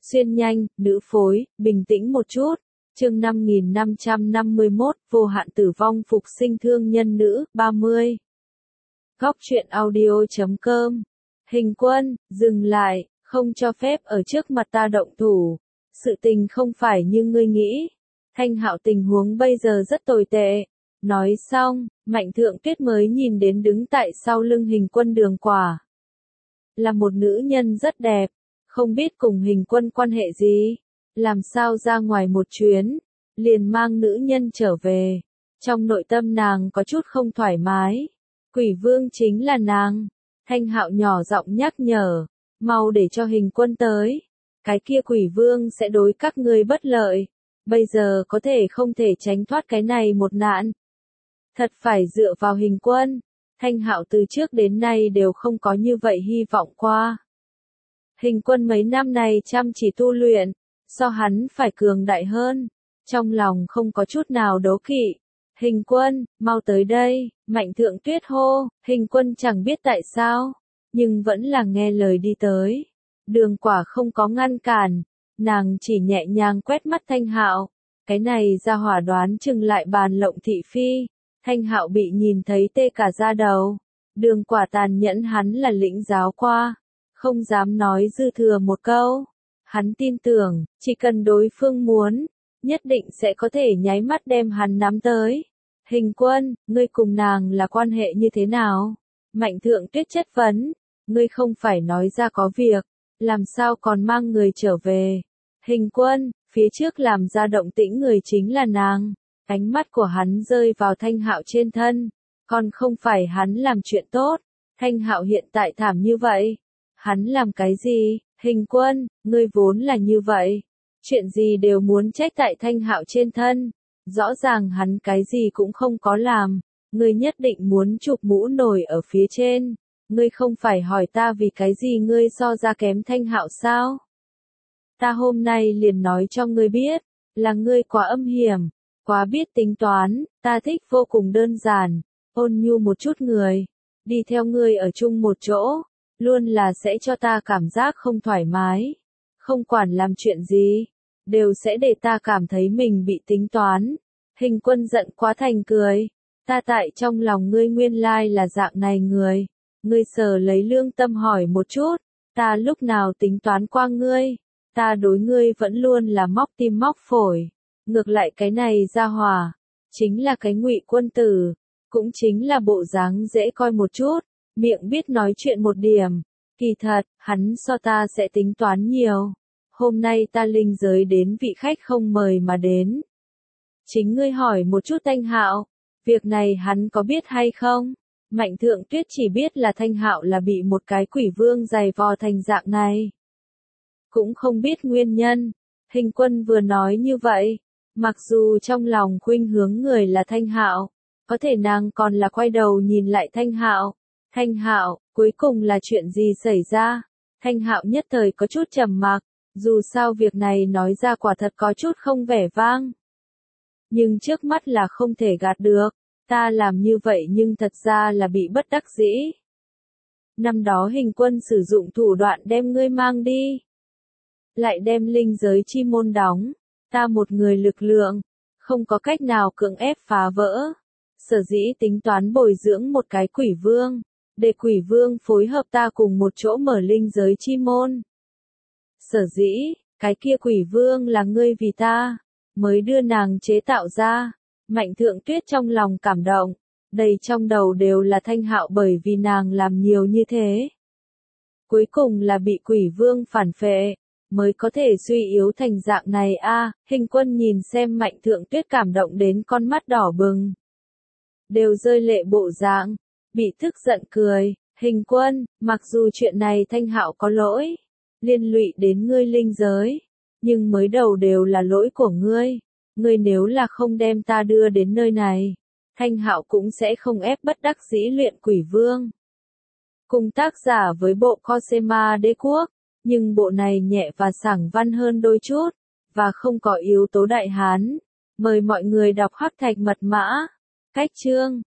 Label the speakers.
Speaker 1: Xuyên nhanh, nữ phối, bình tĩnh một chút. Chương 5551, vô hạn tử vong phục sinh thương nhân nữ, 30. Góc truyện audio.com. Hình Quân, dừng lại, không cho phép ở trước mặt ta động thủ. Sự tình không phải như ngươi nghĩ. Thanh Hạo tình huống bây giờ rất tồi tệ. Nói xong, Mạnh Thượng Tuyết mới nhìn đến đứng tại sau lưng Hình Quân Đường Quả. Là một nữ nhân rất đẹp, không biết cùng Hình Quân quan hệ gì, làm sao ra ngoài một chuyến, liền mang nữ nhân trở về. Trong nội tâm nàng có chút không thoải mái. Quỷ vương chính là nàng. Thanh Hạo nhỏ giọng nhắc nhở, mau để cho Hình Quân tới. Cái kia quỷ vương sẽ đối các ngươi bất lợi. Bây giờ có thể không thể tránh thoát cái này một nạn. Thật phải dựa vào Hình Quân. Thanh Hạo từ trước đến nay đều không có như vậy hy vọng qua. Hình Quân mấy năm này chăm chỉ tu luyện, so hắn phải cường đại hơn. Trong lòng không có chút nào đố kỵ. Hình Quân, mau tới đây, Mạnh Thượng Tuyết hô. Hình Quân chẳng biết tại sao, nhưng vẫn là nghe lời đi tới. Đường Quả không có ngăn cản, nàng chỉ nhẹ nhàng quét mắt Thanh Hạo. Cái này ra hỏa đoán chừng lại bàn lộng thị phi. Thanh Hạo bị nhìn thấy tê cả da đầu. Đường Quả tàn nhẫn hắn là lĩnh giáo qua, không dám nói dư thừa một câu. Hắn tin tưởng, chỉ cần đối phương muốn, nhất định sẽ có thể nháy mắt đem hắn nắm tới. Hình Quân, ngươi cùng nàng là quan hệ như thế nào? Mạnh Thượng Tuyết chất vấn, ngươi không phải nói ra có việc, làm sao còn mang người trở về? Hình Quân, phía trước làm ra động tĩnh người chính là nàng. Ánh mắt của hắn rơi vào Thanh Hạo trên thân, còn không phải hắn làm chuyện tốt. Thanh Hạo hiện tại thảm như vậy, hắn làm cái gì? Hình Quân, ngươi vốn là như vậy, chuyện gì đều muốn trách tại Thanh Hạo trên thân. Rõ ràng hắn cái gì cũng không có làm, ngươi nhất định muốn chụp mũ nổi ở phía trên. Ngươi không phải hỏi ta vì cái gì ngươi so ra kém Thanh Hạo sao? Ta hôm nay liền nói cho ngươi biết, là ngươi quá âm hiểm, quá biết tính toán. Ta thích vô cùng đơn giản, ôn nhu một chút người. Đi theo ngươi ở chung một chỗ, luôn là sẽ cho ta cảm giác không thoải mái. Không quản làm chuyện gì, đều sẽ để ta cảm thấy mình bị tính toán. Hình Quân giận quá thành cười. Ta tại trong lòng ngươi nguyên lai là dạng này người. Ngươi sờ lấy lương tâm hỏi một chút, ta lúc nào tính toán qua ngươi? Ta đối ngươi vẫn luôn là móc tim móc phổi. Ngược lại cái này ra hỏa, chính là cái Ngụy Quân tử, cũng chính là bộ dáng dễ coi một chút, miệng biết nói chuyện một điểm. Kỳ thật, hắn so ta sẽ tính toán nhiều. Hôm nay ta linh giới đến vị khách không mời mà đến. Chính ngươi hỏi một chút Thanh Hạo, việc này hắn có biết hay không? Mạnh Thượng Tuyết chỉ biết là Thanh Hạo là bị một cái quỷ vương giày vò thành dạng này. Cũng không biết nguyên nhân. Hình Quân vừa nói như vậy, mặc dù trong lòng khuynh hướng người là Thanh Hạo, có thể nàng còn là quay đầu nhìn lại Thanh Hạo. Thanh Hạo, cuối cùng là chuyện gì xảy ra? Thanh Hạo nhất thời có chút trầm mặc, dù sao việc này nói ra quả thật có chút không vẻ vang. Nhưng trước mắt là không thể gạt được, ta làm như vậy nhưng thật ra là bị bất đắc dĩ. Năm đó Hình Quân sử dụng thủ đoạn đem ngươi mang đi, lại đem linh giới chi môn đóng, ta một người lực lượng, không có cách nào cưỡng ép phá vỡ. Sở dĩ tính toán bồi dưỡng một cái quỷ vương, để quỷ vương phối hợp ta cùng một chỗ mở linh giới chi môn. Sở dĩ, cái kia quỷ vương là ngươi vì ta, mới đưa nàng chế tạo ra. Mạnh Thượng Tuyết trong lòng cảm động, đầy trong đầu đều là Thanh Hạo bởi vì nàng làm nhiều như thế. Cuối cùng là bị quỷ vương phản phệ, mới có thể suy yếu thành dạng này a. Hình Quân nhìn xem Mạnh Thượng Tuyết cảm động đến con mắt đỏ bừng, đều rơi lệ bộ dạng, bị tức giận cười. Hình Quân, mặc dù chuyện này Thanh Hạo có lỗi, liên lụy đến ngươi linh giới, nhưng mới đầu đều là lỗi của ngươi. Ngươi nếu là không đem ta đưa đến nơi này, Thanh Hạo cũng sẽ không ép bất đắc dĩ luyện quỷ vương. Cùng tác giả với bộ Cosema Đế Quốc, nhưng bộ này nhẹ và sảng văn hơn đôi chút, và không có yếu tố Đại Hán. Mời mọi người đọc Hắc Thạch Mật Mã. Cách chương